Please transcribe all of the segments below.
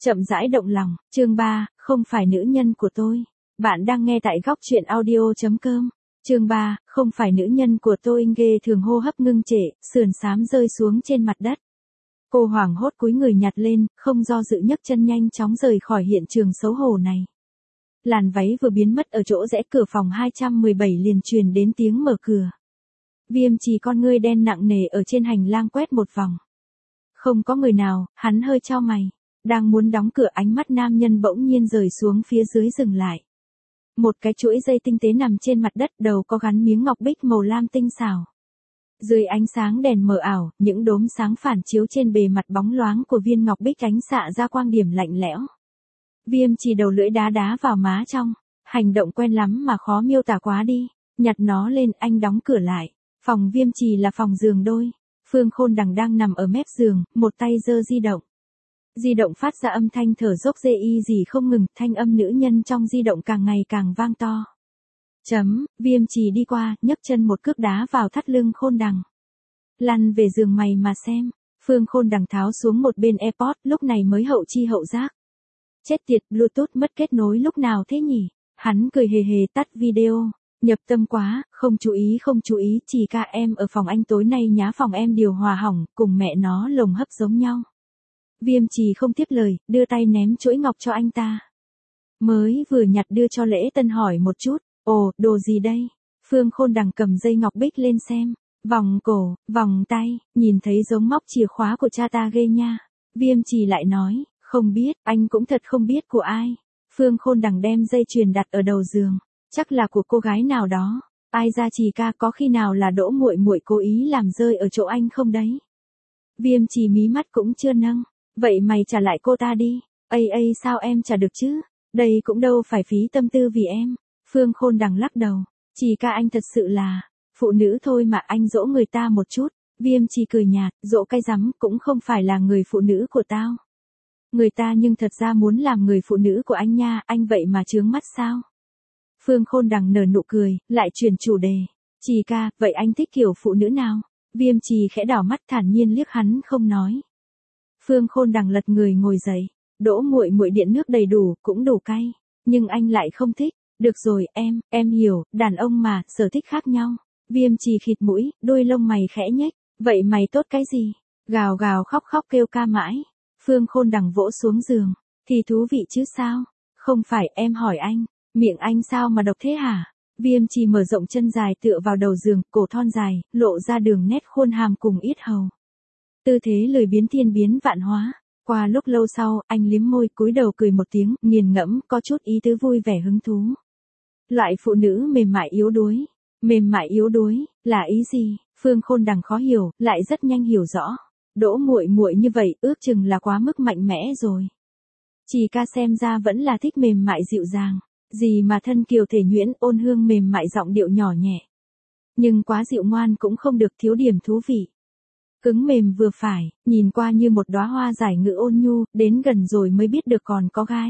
Chậm rãi động lòng, chương 3, không phải nữ nhân của tôi. Bạn đang nghe tại góc truyện audio.com. Chương 3, không phải nữ nhân của tôi. Ghê thường hô hấp ngưng trệ, sườn xám rơi xuống trên mặt đất. Cô hoảng hốt cúi người nhặt lên, không do dự nhấc chân nhanh chóng rời khỏi hiện trường xấu hổ này. Làn váy vừa biến mất ở chỗ rẽ cửa phòng 217 liền truyền đến tiếng mở cửa. Viêm Trì con ngươi đen nặng nề ở trên hành lang quét một vòng. Không có người nào, hắn hơi chau mày. Đang muốn đóng cửa, ánh mắt nam nhân bỗng nhiên rời xuống phía dưới dừng lại. Một cái chuỗi dây tinh tế nằm trên mặt đất, đầu có gắn miếng ngọc bích màu lam tinh xảo. Dưới ánh sáng đèn mờ ảo, những đốm sáng phản chiếu trên bề mặt bóng loáng của viên ngọc bích ánh xạ ra quang điểm lạnh lẽo. Viêm Trì đầu lưỡi đá đá vào má trong, hành động quen lắm mà khó miêu tả quá đi. Nhặt nó lên, anh đóng cửa lại. Phòng Viêm Trì là phòng giường đôi. Phương Khôn Đằng đang nằm ở mép giường, một tay giơ di động. Di động phát ra âm thanh thở dốc dê y gì không ngừng, thanh âm nữ nhân trong di động càng ngày càng vang to. Viêm Trì đi qua, nhấc chân một cước đá vào thắt lưng Khôn Đằng. Lăn về giường mày mà xem. Phương Khôn Đằng tháo xuống một bên AirPod, lúc này mới hậu chi hậu giác. Chết tiệt, Bluetooth mất kết nối lúc nào thế nhỉ? Hắn cười hề hề tắt video. Nhập tâm quá, không chú ý, Trì ca em ở phòng anh tối nay nhá, phòng em điều hòa hỏng, cùng mẹ nó lồng hấp giống nhau. Viêm Trì không tiếp lời, đưa tay ném chuỗi ngọc cho anh ta. Mới vừa nhặt đưa cho Lễ Tân hỏi một chút, ồ, đồ gì đây? Phương Khôn Đằng cầm dây ngọc bích lên xem, vòng cổ, vòng tay, nhìn thấy giống móc chìa khóa của cha ta ghê nha. Viêm Trì lại nói, không biết, anh cũng thật không biết của ai. Phương Khôn Đằng đem dây chuyền đặt ở đầu giường, chắc là của cô gái nào đó. Ai ra Trì ca, có khi nào là Đỗ muội muội cố ý làm rơi ở chỗ anh không đấy? Viêm Trì mí mắt cũng chưa nâng. Vậy mày trả lại cô ta đi. Sao em trả được chứ? Đây cũng đâu phải phí tâm tư vì em. Phương Khôn Đằng lắc đầu. Trì ca anh thật sự là phụ nữ thôi mà, anh dỗ người ta một chút. Viêm Trì cười nhạt, dỗ cái rắm, cũng không phải là người phụ nữ của tao. Người ta nhưng thật ra muốn làm người phụ nữ của anh nha, anh vậy mà chướng mắt sao? Phương Khôn Đằng nở nụ cười, lại chuyển chủ đề. Trì ca, vậy anh thích kiểu phụ nữ nào? Viêm Trì khẽ đảo mắt thản nhiên liếc hắn không nói. Phương Khôn Đằng lật người ngồi dậy. Đỗ muội muội điện nước đầy đủ, cũng đủ cay. Nhưng anh lại không thích. Được rồi, em hiểu, đàn ông mà, sở thích khác nhau. Viêm Trì khịt mũi, đôi lông mày khẽ nhếch. Vậy mày tốt cái gì? Gào gào khóc khóc kêu ca mãi. Phương Khôn Đằng vỗ xuống giường. Thì thú vị chứ sao? Không phải, em hỏi anh. Miệng anh sao mà độc thế hả? Viêm Trì mở rộng chân dài tựa vào đầu giường, cổ thon dài, lộ ra đường nét khuôn hàm cùng yết hầu. Tư thế lười biến thiên biến vạn hóa. Qua lúc lâu sau, anh liếm môi cúi đầu cười một tiếng, nghiền ngẫm, có chút ý tứ vui vẻ hứng thú. Loại phụ nữ mềm mại yếu đuối. Mềm mại yếu đuối, là ý gì? Phương Khôn Đằng khó hiểu, lại rất nhanh hiểu rõ. Đỗ muội muội như vậy, ước chừng là quá mức mạnh mẽ rồi. Trì ca xem ra vẫn là thích mềm mại dịu dàng. Gì mà thân kiều thể nhuyễn, ôn hương mềm mại, giọng điệu nhỏ nhẹ. Nhưng quá dịu ngoan cũng không được, thiếu điểm thú vị. Cứng mềm vừa phải, nhìn qua như một đóa hoa giải ngự ôn nhu, đến gần rồi mới biết được còn có gai.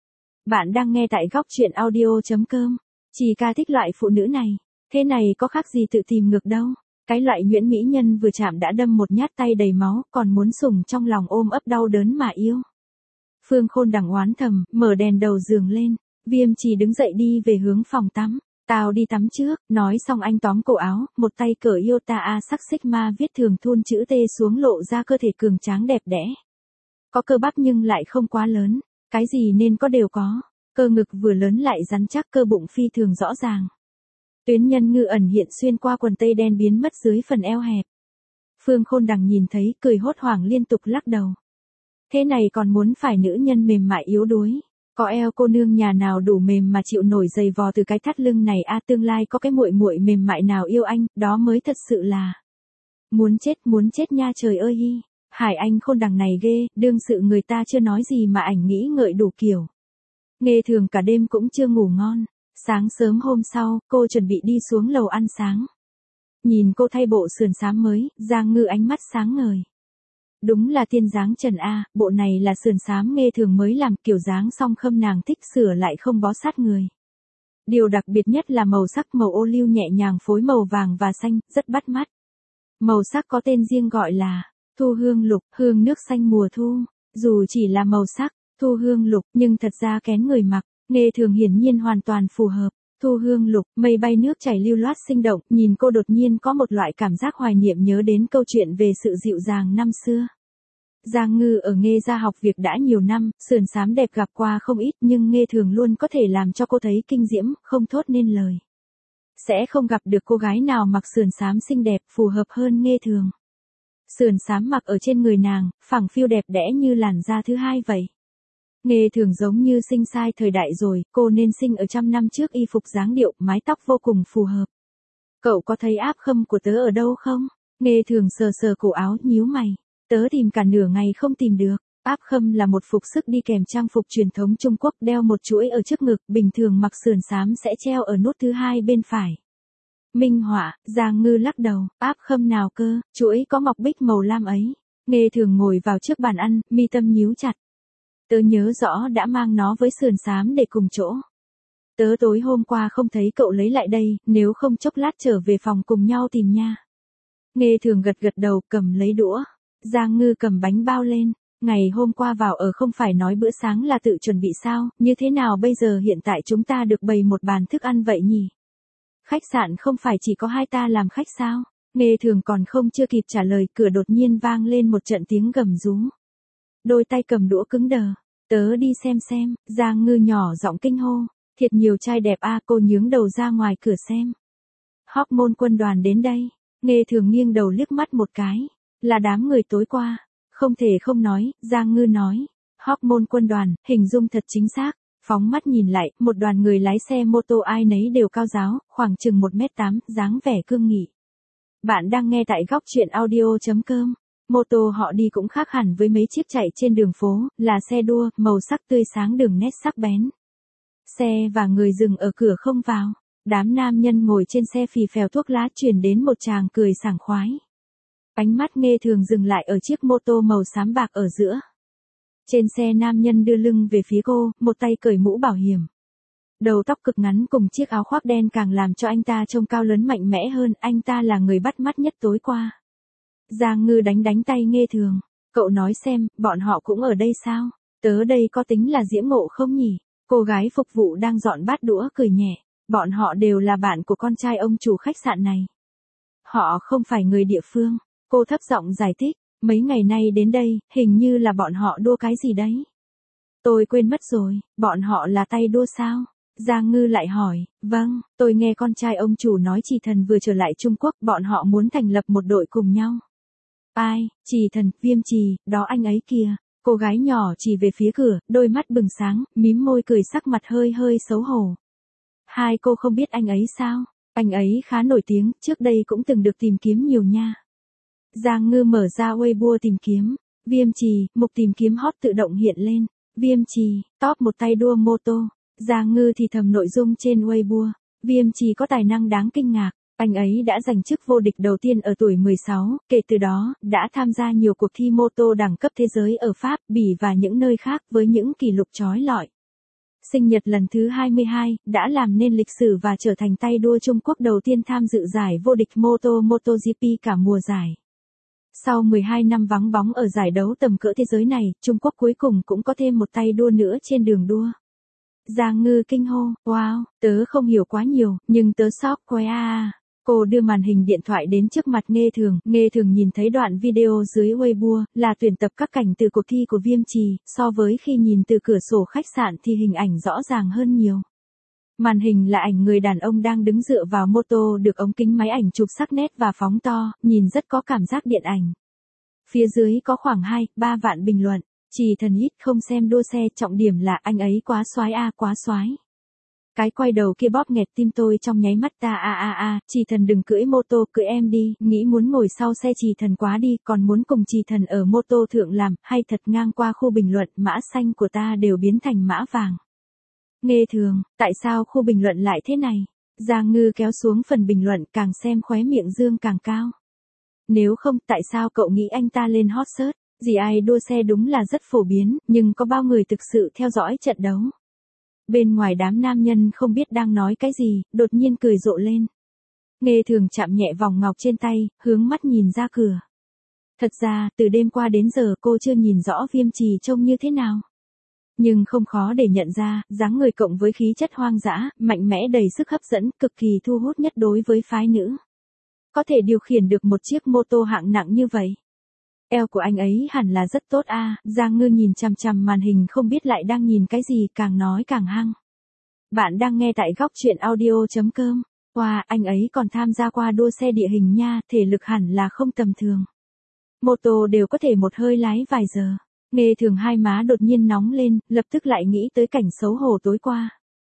Bạn đang nghe tại góc truyện audio.com. Trì ca thích loại phụ nữ này. Thế này có khác gì tự tìm ngược đâu. Cái loại nhuyễn mỹ nhân vừa chạm đã đâm một nhát tay đầy máu, còn muốn sủng trong lòng ôm ấp đau đớn mà yêu. Phương Khôn Đằng oán thầm, mở đèn đầu giường lên. Viêm Trì đứng dậy đi về hướng phòng tắm. Tao đi tắm trước, nói xong anh tóm cổ áo, một tay cởi Iota A sắc Sigma viết thường thun chữ T xuống, lộ ra cơ thể cường tráng đẹp đẽ. Có cơ bắp nhưng lại không quá lớn, cái gì nên có đều có. Cơ ngực vừa lớn lại rắn chắc, cơ bụng phi thường rõ ràng. Tuyến nhân ngư ẩn hiện xuyên qua quần tây đen biến mất dưới phần eo hẹp. Phương Khôn Đằng nhìn thấy, cười hốt hoảng liên tục lắc đầu. Thế này còn muốn phải nữ nhân mềm mại yếu đuối. Có eo cô nương nhà nào đủ mềm mà chịu nổi giày vò từ cái thắt lưng này a, tương lai có cái muội muội mềm mại nào yêu anh, đó mới thật sự là muốn chết nha, trời ơi hi. Hải Anh Khôn Đằng này ghê, đương sự người ta chưa nói gì mà ảnh nghĩ ngợi đủ kiểu. Nghề thường cả đêm cũng chưa ngủ ngon. Sáng sớm hôm sau, cô chuẩn bị đi xuống lầu ăn sáng. Nhìn cô thay bộ sườn xám mới, Giang Ngư ánh mắt sáng ngời. Đúng là tiên dáng Trần A, bộ này là sườn xám Nghê Thường mới làm, kiểu dáng song khâm nàng thích sửa lại không bó sát người. Điều đặc biệt nhất là màu sắc, màu ô liu nhẹ nhàng phối màu vàng và xanh, rất bắt mắt. Màu sắc có tên riêng gọi là thu hương lục, hương nước xanh mùa thu. Dù chỉ là màu sắc, Thu hương lục, nhưng thật ra kén người mặc, Nghê Thường hiển nhiên hoàn toàn phù hợp. Thu hương lục, mây bay nước chảy lưu loát sinh động, nhìn cô đột nhiên có một loại cảm giác hoài niệm nhớ đến câu chuyện về sự dịu dàng năm xưa. Giang Ngư ở Nghê gia học việc đã nhiều năm, sườn xám đẹp gặp qua không ít nhưng Nghê Thường luôn có thể làm cho cô thấy kinh diễm, không thốt nên lời. Sẽ không gặp được cô gái nào mặc sườn xám xinh đẹp phù hợp hơn Nghê Thường. Sườn xám mặc ở trên người nàng, phẳng phiu đẹp đẽ như làn da thứ hai vậy. Nghê Thường giống như sinh sai thời đại rồi, cô nên sinh ở trăm năm trước y phục dáng điệu, mái tóc vô cùng phù hợp. Cậu có thấy áp khâm của tớ ở đâu không? Nghê Thường sờ sờ cổ áo, nhíu mày. Tớ tìm cả nửa ngày không tìm được. Áp khâm là một phục sức đi kèm trang phục truyền thống Trung Quốc, đeo một chuỗi ở trước ngực, bình thường mặc sườn xám sẽ treo ở nút thứ hai bên phải. Minh họa, Giang Ngư lắc đầu, áp khâm nào cơ, chuỗi có ngọc bích màu lam ấy. Nghê Thường ngồi vào trước bàn ăn, mi tâm nhíu chặt. Tớ nhớ rõ đã mang nó với sườn xám để cùng chỗ. Tớ tối hôm qua không thấy cậu lấy lại đây, nếu không chốc lát trở về phòng cùng nhau tìm nha. Nghê Thường gật gật đầu, cầm lấy đũa. Giang Ngư cầm bánh bao lên. Ngày hôm qua vào ở không phải nói bữa sáng là tự chuẩn bị sao, như thế nào bây giờ hiện tại chúng ta được bày một bàn thức ăn vậy nhỉ? Khách sạn không phải chỉ có hai ta làm khách sao? Nghê Thường còn không chưa kịp trả lời, cửa đột nhiên vang lên một trận tiếng gầm rú. Đôi tay cầm đũa cứng đờ. Tớ đi xem, Giang Ngư nhỏ giọng kinh hô. Thiệt nhiều trai đẹp a, cô nhướng đầu ra ngoài cửa xem. Hormone quân đoàn đến đây. Nghê Thường nghiêng đầu liếc mắt một cái. Là đám người tối qua. Không thể không nói, Giang Ngư nói. Hormone quân đoàn, hình dung thật chính xác. Phóng mắt nhìn lại, một đoàn người lái xe mô tô ai nấy đều cao ráo, khoảng chừng 1m8, dáng vẻ cương nghị. Bạn đang nghe tại góc truyện audio.com. Mô tô họ đi cũng khác hẳn với mấy chiếc chạy trên đường phố, là xe đua, màu sắc tươi sáng, đường nét sắc bén. Xe và người dừng ở cửa không vào. Đám nam nhân ngồi trên xe phì phèo thuốc lá, truyền đến một tràng cười sảng khoái. Ánh mắt Nghê Thường dừng lại ở chiếc mô tô màu xám bạc ở giữa. Trên xe nam nhân đưa lưng về phía cô, một tay cởi mũ bảo hiểm. Đầu tóc cực ngắn cùng chiếc áo khoác đen càng làm cho anh ta trông cao lớn mạnh mẽ hơn, anh ta là người bắt mắt nhất tối qua. Giang Ngư đánh tay Nghê Thường. Cậu nói xem, bọn họ cũng ở đây sao? Tớ đây có tính là diễm ngộ không nhỉ? Cô gái phục vụ đang dọn bát đũa cười nhẹ. Bọn họ đều là bạn của con trai ông chủ khách sạn này. Họ không phải người địa phương. Cô thấp giọng giải thích. Mấy ngày nay đến đây, hình như là bọn họ đua cái gì đấy. Tôi quên mất rồi, bọn họ là tay đua sao? Giang Ngư lại hỏi, vâng, tôi nghe con trai ông chủ nói Trì Thần vừa trở lại Trung Quốc, bọn họ muốn thành lập một đội cùng nhau. Ai, Trì Thần, Viêm Trì, đó anh ấy kìa. Cô gái nhỏ chỉ về phía cửa, đôi mắt bừng sáng, mím môi cười, sắc mặt hơi xấu hổ. Hai cô không biết anh ấy sao? Anh ấy khá nổi tiếng, trước đây cũng từng được tìm kiếm nhiều nha. Giang Ngư mở ra Weibo tìm kiếm. Viêm Trì, mục tìm kiếm hot tự động hiện lên. Viêm Trì, top một tay đua mô tô. Giang Ngư thì thầm nội dung trên Weibo. Viêm Trì có tài năng đáng kinh ngạc. Anh ấy đã giành chức vô địch đầu tiên ở tuổi 16, kể từ đó, đã tham gia nhiều cuộc thi mô tô đẳng cấp thế giới ở Pháp, Bỉ và những nơi khác với những kỷ lục chói lọi. Sinh nhật lần thứ 22, đã làm nên lịch sử và trở thành tay đua Trung Quốc đầu tiên tham dự giải vô địch mô tô MotoGP cả mùa giải. Sau 12 năm vắng bóng ở giải đấu tầm cỡ thế giới này, Trung Quốc cuối cùng cũng có thêm một tay đua nữa trên đường đua. Giang Ngư kinh hô, wow, tớ không hiểu quá nhiều, nhưng tớ sốc quá à. Cô đưa màn hình điện thoại đến trước mặt Nghê Thường nhìn thấy đoạn video dưới Weibo, là tuyển tập các cảnh từ cuộc thi của Viêm Trì, so với khi nhìn từ cửa sổ khách sạn thì hình ảnh rõ ràng hơn nhiều. Màn hình là ảnh người đàn ông đang đứng dựa vào mô tô được ống kính máy ảnh chụp sắc nét và phóng to, nhìn rất có cảm giác điện ảnh. Phía dưới có khoảng 2-3 vạn bình luận. Trì Thần ít không xem đua xe, trọng điểm là anh ấy quá soái a, quá soái. Cái quay đầu kia bóp nghẹt tim tôi trong nháy mắt ta Trì Thần đừng cưỡi mô tô, cưỡi em đi, nghĩ muốn ngồi sau xe Trì Thần quá đi, còn muốn cùng Trì Thần ở mô tô thượng làm, hay thật. Ngang qua khu bình luận, mã xanh của ta đều biến thành mã vàng. Nghê Thường, tại sao khu bình luận lại thế này? Giang Ngư kéo xuống phần bình luận, càng xem khóe miệng dương càng cao. Nếu không, tại sao cậu nghĩ anh ta lên hot search? Gì ai đua xe đúng là rất phổ biến, nhưng có bao người thực sự theo dõi trận đấu? Bên ngoài đám nam nhân không biết đang nói cái gì, đột nhiên cười rộ lên. Nghê Thường chạm nhẹ vòng ngọc trên tay, hướng mắt nhìn ra cửa. Thật ra, từ đêm qua đến giờ cô chưa nhìn rõ Viêm Trì trông như thế nào. nhưng không khó để nhận ra, dáng người cộng với khí chất hoang dã, mạnh mẽ đầy sức hấp dẫn, cực kỳ thu hút nhất đối với phái nữ. Có thể điều khiển được một chiếc mô tô hạng nặng như vậy. Eo của anh ấy hẳn là rất tốt a. Giang Ngư nhìn chằm chằm màn hình không biết lại đang nhìn cái gì, càng nói càng hăng. Bạn đang nghe tại góc truyện audio.com. Wow, anh ấy còn tham gia qua đua xe địa hình nha, thể lực hẳn là không tầm thường. Mô tô đều có thể một hơi lái vài giờ. Nghe Thường hai má đột nhiên nóng lên, lập tức lại nghĩ tới cảnh xấu hổ tối qua.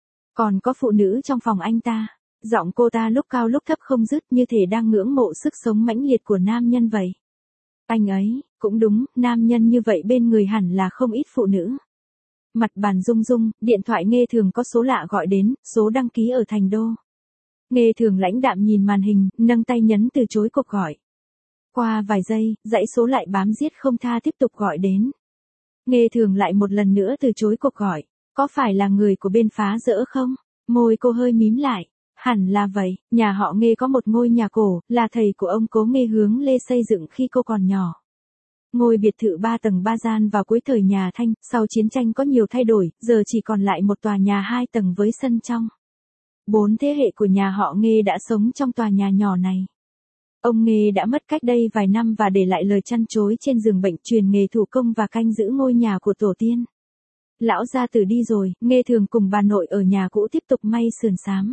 Còn có phụ nữ trong phòng anh ta. Giọng cô ta lúc cao lúc thấp không dứt, như thể đang ngưỡng mộ sức sống mãnh liệt của nam nhân vậy. Anh ấy, cũng đúng, nam nhân như vậy bên người hẳn là không ít phụ nữ. Mặt bàn rung rung, điện thoại Nghe Thường có số lạ gọi đến, số đăng ký ở Thành Đô. Nghe Thường lãnh đạm nhìn màn hình, nâng tay nhấn từ chối cuộc gọi. Qua vài giây, dãy số lại bám giết không tha tiếp tục gọi đến. Nghe Thường lại một lần nữa từ chối cuộc gọi. Có phải là người của bên phá dỡ không? Môi cô hơi mím lại. Hẳn là vậy, nhà họ Nghe có một ngôi nhà cổ, là thầy của ông Cố Nghe Hướng Lê xây dựng khi cô còn nhỏ. Ngôi biệt thự 3 tầng 3 gian vào cuối thời nhà Thanh, sau chiến tranh có nhiều thay đổi, giờ chỉ còn lại một tòa nhà 2 tầng với sân trong. 4 thế hệ của nhà họ Nghe đã sống trong tòa nhà nhỏ này. Ông Nghe đã mất cách đây vài năm và để lại lời trăn trối trên giường bệnh, truyền nghề thủ công và canh giữ ngôi nhà của tổ tiên. Lão gia tử đi rồi, Nghe Thường cùng bà nội ở nhà cũ tiếp tục may sườn xám.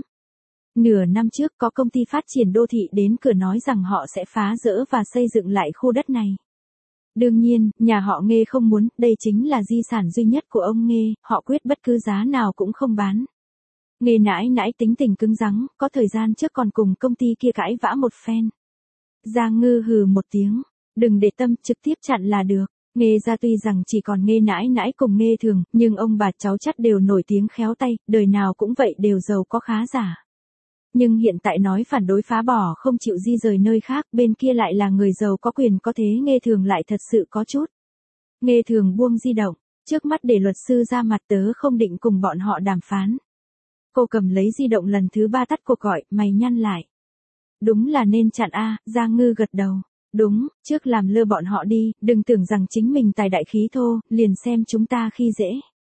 Nửa năm trước có công ty phát triển đô thị đến cửa nói rằng họ sẽ phá dỡ và xây dựng lại khu đất này. Đương nhiên, nhà họ Nghe không muốn, đây chính là di sản duy nhất của ông Nghe, họ quyết bất cứ giá nào cũng không bán. Nghe nãi nãi tính tình cứng rắn, có thời gian trước còn cùng công ty kia cãi vã một phen. Giang Ngư hừ một tiếng, đừng để tâm, trực tiếp chặn là được. Nghe ra tuy rằng chỉ còn Nghe nãi nãi cùng Nghe Thường, nhưng ông bà cháu chắt đều nổi tiếng khéo tay, đời nào cũng vậy, đều giàu có khá giả. Nhưng hiện tại nói phản đối phá bỏ không chịu di rời nơi khác, bên kia lại là người giàu có quyền có thế, Nghe Thường lại thật sự có chút. Nghe Thường buông di động, trước mắt để luật sư ra mặt, tớ không định cùng bọn họ đàm phán. Cô cầm lấy di động lần thứ 3 tắt cuộc gọi, mày nhăn lại. Đúng là nên chặn a. Giang Ngư gật đầu. Đúng, trước làm lơ bọn họ đi, đừng tưởng rằng chính mình tài đại khí thô, liền xem chúng ta khi dễ.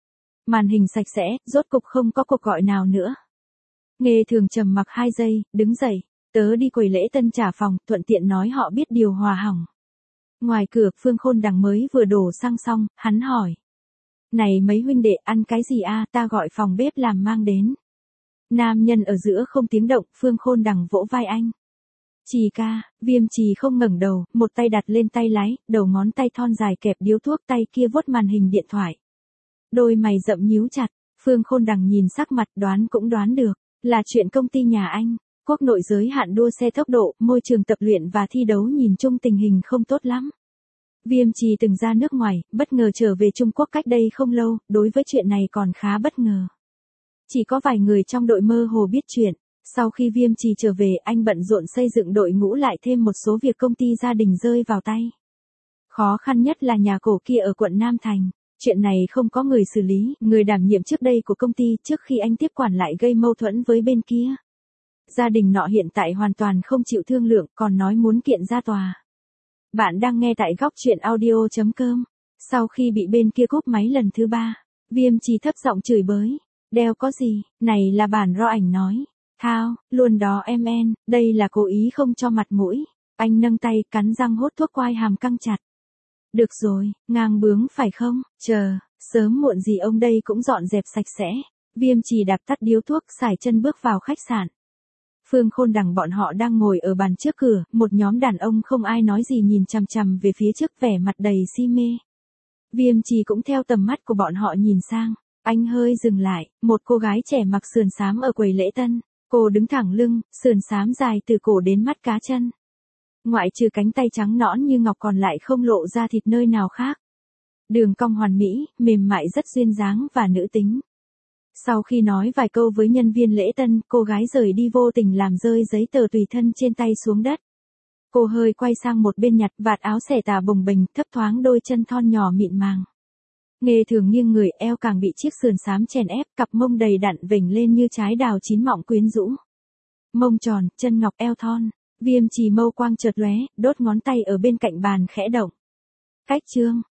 Màn hình sạch sẽ, rốt cục không có cuộc gọi nào nữa. Nghe Thường trầm mặc 2 giây, đứng dậy, tớ đi quầy lễ tân trả phòng, thuận tiện nói họ biết điều hòa hỏng. Ngoài cửa, Phương Khôn Đằng mới vừa đổ xăng xong, hắn hỏi. Này mấy huynh đệ, ăn cái gì a? Ta gọi phòng bếp làm mang đến. Nam nhân ở giữa không tiếng động, Phương Khôn Đằng vỗ vai anh. Trì ca. Viêm Trì không ngẩng đầu, một tay đặt lên tay lái, đầu ngón tay thon dài kẹp điếu thuốc, tay kia vuốt màn hình điện thoại. Đôi mày rậm nhíu chặt, Phương Khôn Đằng nhìn sắc mặt, đoán cũng đoán được, là chuyện công ty nhà anh, quốc nội giới hạn đua xe tốc độ, môi trường tập luyện và thi đấu nhìn chung tình hình không tốt lắm. Viêm Trì từng ra nước ngoài, bất ngờ trở về Trung Quốc cách đây không lâu, đối với chuyện này còn khá bất ngờ. Chỉ có vài người trong đội mơ hồ biết chuyện. Sau khi Viêm Trì trở về, anh bận rộn xây dựng đội ngũ, lại thêm một số việc công ty gia đình rơi vào tay. Khó khăn nhất là nhà cổ kia ở quận Nam Thành. Chuyện này không có người xử lý, người đảm nhiệm trước đây của công ty trước khi anh tiếp quản lại gây mâu thuẫn với bên kia. Gia đình nọ hiện tại hoàn toàn không chịu thương lượng, còn nói muốn kiện ra tòa. Bạn đang nghe tại góc truyện audio.com. Sau khi bị bên kia cúp máy lần thứ 3, Viêm Trì thấp giọng chửi bới. Đeo có gì, này là bản ro ảnh nói. Thao, luôn đó em en, đây là cố ý không cho mặt mũi. Anh nâng tay, cắn răng hốt thuốc quai hàm căng chặt. Được rồi, ngang bướng phải không? Chờ, sớm muộn gì ông đây cũng dọn dẹp sạch sẽ. Viêm Trì đạp tắt điếu thuốc, sải chân bước vào khách sạn. Phương Khôn Đằng bọn họ đang ngồi ở bàn trước cửa, một nhóm đàn ông không ai nói gì nhìn chằm chằm về phía trước, vẻ mặt đầy si mê. Viêm Trì cũng theo tầm mắt của bọn họ nhìn sang. Anh hơi dừng lại, một cô gái trẻ mặc sườn xám ở quầy lễ tân. Cô đứng thẳng lưng, sườn xám dài từ cổ đến mắt cá chân. Ngoại trừ cánh tay trắng nõn như ngọc còn lại không lộ ra thịt nơi nào khác. Đường cong hoàn mỹ, mềm mại, rất duyên dáng và nữ tính. Sau khi nói vài câu với nhân viên lễ tân, cô gái rời đi, vô tình làm rơi giấy tờ tùy thân trên tay xuống đất. Cô hơi quay sang một bên, nhặt vạt áo xẻ tà bồng bềnh, thấp thoáng đôi chân thon nhỏ mịn màng. Nghe Thường nghiêng người, eo càng bị chiếc sườn xám chèn ép, cặp mông đầy đặn vểnh lên như trái đào chín mọng quyến rũ. Mông tròn, chân ngọc, eo thon. Viêm Trì mâu quang chợt lóe, đốt ngón tay ở bên cạnh bàn khẽ động. Cách trương,